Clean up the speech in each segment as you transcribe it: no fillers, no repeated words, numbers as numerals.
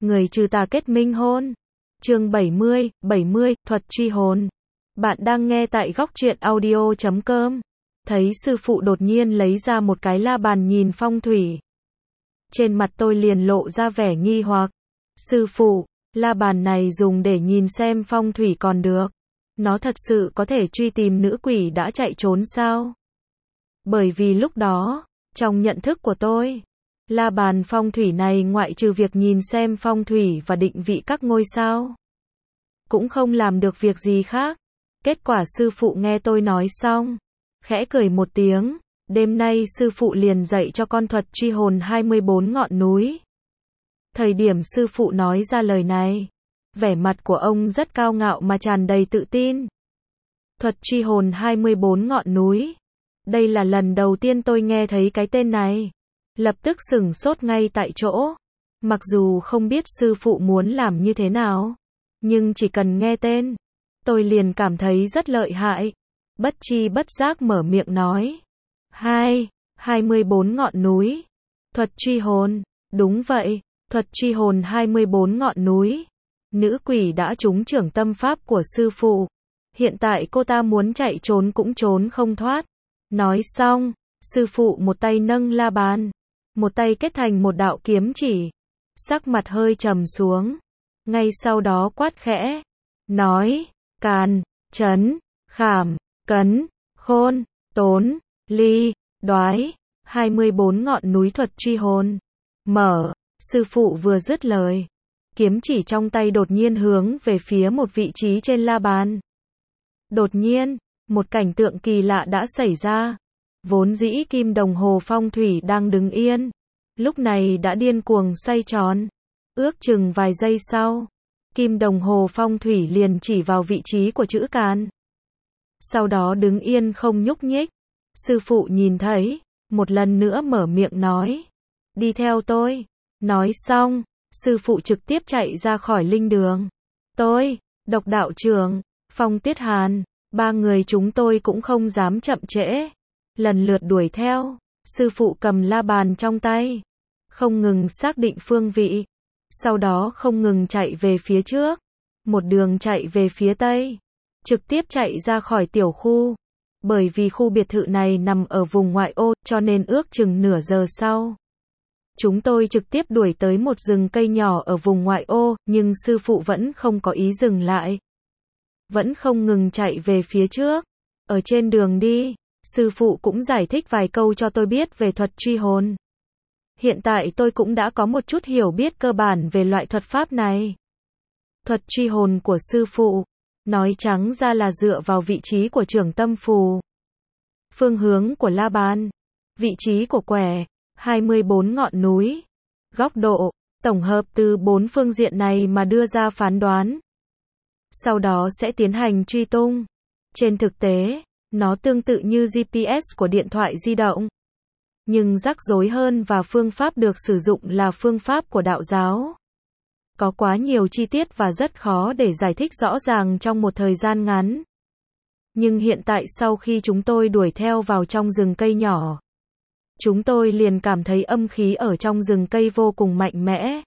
người trừ tà kết minh hôn. Chương 70, thuật truy hồn. Bạn đang nghe tại góc truyện audio.com. Thấy sư phụ đột nhiên lấy ra một cái la bàn nhìn phong thủy. Trên mặt tôi liền lộ ra vẻ nghi hoặc. Sư phụ, la bàn này dùng để nhìn xem phong thủy còn được. Nó thật sự có thể truy tìm nữ quỷ đã chạy trốn sao? Bởi vì lúc đó, trong nhận thức của tôi, la bàn phong thủy này ngoại trừ việc nhìn xem phong thủy và định vị các ngôi sao, cũng không làm được việc gì khác. Kết quả sư phụ nghe tôi nói xong, khẽ cười một tiếng, đêm nay sư phụ liền dạy cho con thuật truy hồn 24 ngọn núi. Thời điểm sư phụ nói ra lời này, vẻ mặt của ông rất cao ngạo mà tràn đầy tự tin. Thuật truy hồn 24 ngọn núi. Đây là lần đầu tiên tôi nghe thấy cái tên này. Lập tức sửng sốt ngay tại chỗ. Mặc dù không biết sư phụ muốn làm như thế nào, nhưng chỉ cần nghe tên, tôi liền cảm thấy rất lợi hại. Bất tri bất giác mở miệng nói. 24 ngọn núi. Thuật truy hồn. Đúng vậy, thuật truy hồn 24 ngọn núi. Nữ quỷ đã trúng chưởng tâm pháp của sư phụ. Hiện tại cô ta muốn chạy trốn cũng trốn không thoát. Nói xong, sư phụ một tay nâng la bàn, một tay kết thành một đạo kiếm chỉ. Sắc mặt hơi trầm xuống. Ngay sau đó quát khẽ. Nói, càn, trấn, khảm, cấn, khôn, tốn, ly, đoái. 24 ngọn núi thuật truy hồn. Mở, sư phụ vừa dứt lời. Kiếm chỉ trong tay đột nhiên hướng về phía một vị trí trên la bàn. Đột nhiên, một cảnh tượng kỳ lạ đã xảy ra. Vốn dĩ kim đồng hồ phong thủy đang đứng yên, lúc này đã điên cuồng xoay tròn. Ước chừng vài giây sau, kim đồng hồ phong thủy liền chỉ vào vị trí của chữ càn. Sau đó đứng yên không nhúc nhích. Sư phụ nhìn thấy, một lần nữa mở miệng nói. Đi theo tôi. Nói xong, sư phụ trực tiếp chạy ra khỏi linh đường. Tôi, Độc đạo trưởng, Phong Tuyết Hàn, ba người chúng tôi cũng không dám chậm trễ. Lần lượt đuổi theo, sư phụ cầm la bàn trong tay, không ngừng xác định phương vị. Sau đó không ngừng chạy về phía trước, một đường chạy về phía tây, trực tiếp chạy ra khỏi tiểu khu. Bởi vì khu biệt thự này nằm ở vùng ngoại ô, cho nên ước chừng nửa giờ sau, chúng tôi trực tiếp đuổi tới một rừng cây nhỏ ở vùng ngoại ô, nhưng sư phụ vẫn không có ý dừng lại. Vẫn không ngừng chạy về phía trước. Ở trên đường đi, sư phụ cũng giải thích vài câu cho tôi biết về thuật truy hồn. Hiện tại tôi cũng đã có một chút hiểu biết cơ bản về loại thuật pháp này. Thuật truy hồn của sư phụ, nói trắng ra là dựa vào vị trí của chưởng tâm phù, phương hướng của la bàn, vị trí của quẻ, 24 ngọn núi, góc độ, tổng hợp từ 4 phương diện này mà đưa ra phán đoán. Sau đó sẽ tiến hành truy tung. Trên thực tế, nó tương tự như GPS của điện thoại di động. Nhưng rắc rối hơn và phương pháp được sử dụng là phương pháp của đạo giáo. Có quá nhiều chi tiết và rất khó để giải thích rõ ràng trong một thời gian ngắn. Nhưng hiện tại sau khi chúng tôi đuổi theo vào trong rừng cây nhỏ, chúng tôi liền cảm thấy âm khí ở trong rừng cây vô cùng mạnh mẽ.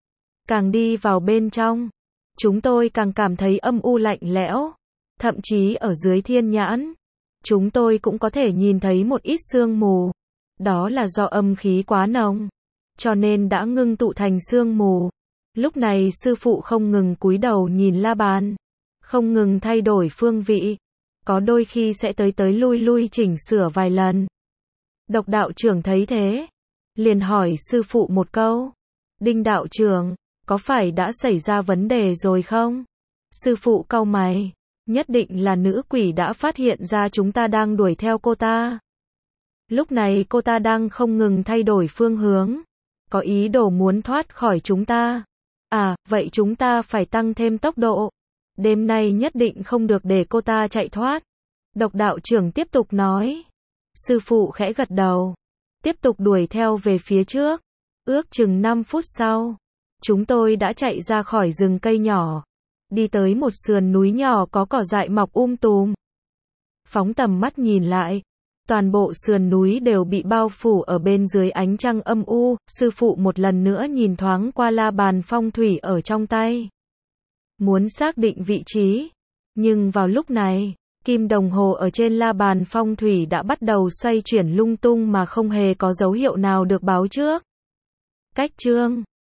Càng đi vào bên trong, chúng tôi càng cảm thấy âm u lạnh lẽo. Thậm chí ở dưới thiên nhãn, chúng tôi cũng có thể nhìn thấy một ít sương mù. Đó là do âm khí quá nồng, cho nên đã ngưng tụ thành sương mù. Lúc này sư phụ không ngừng cúi đầu nhìn la bàn, không ngừng thay đổi phương vị. Có đôi khi sẽ tới lui lui chỉnh sửa vài lần. Độc đạo trưởng thấy thế, liền hỏi sư phụ một câu. Đinh đạo trưởng, có phải đã xảy ra vấn đề rồi không? Sư phụ cau mày. Nhất định là nữ quỷ đã phát hiện ra chúng ta đang đuổi theo cô ta. Lúc này cô ta đang không ngừng thay đổi phương hướng, có ý đồ muốn thoát khỏi chúng ta. À, vậy chúng ta phải tăng thêm tốc độ. Đêm nay nhất định không được để cô ta chạy thoát. Độc đạo trưởng tiếp tục nói. Sư phụ khẽ gật đầu, tiếp tục đuổi theo về phía trước. Ước chừng 5 phút sau, chúng tôi đã chạy ra khỏi rừng cây nhỏ, đi tới một sườn núi nhỏ có cỏ dại mọc tùm. Phóng tầm mắt nhìn lại, Toàn bộ sườn núi đều bị bao phủ ở bên dưới ánh trăng âm u, sư phụ một lần nữa nhìn thoáng qua la bàn phong thủy ở trong tay. Muốn xác định vị trí. Nhưng vào lúc này, kim đồng hồ ở trên la bàn phong thủy đã bắt đầu xoay chuyển lung tung mà không hề có dấu hiệu nào được báo trước. Cách chương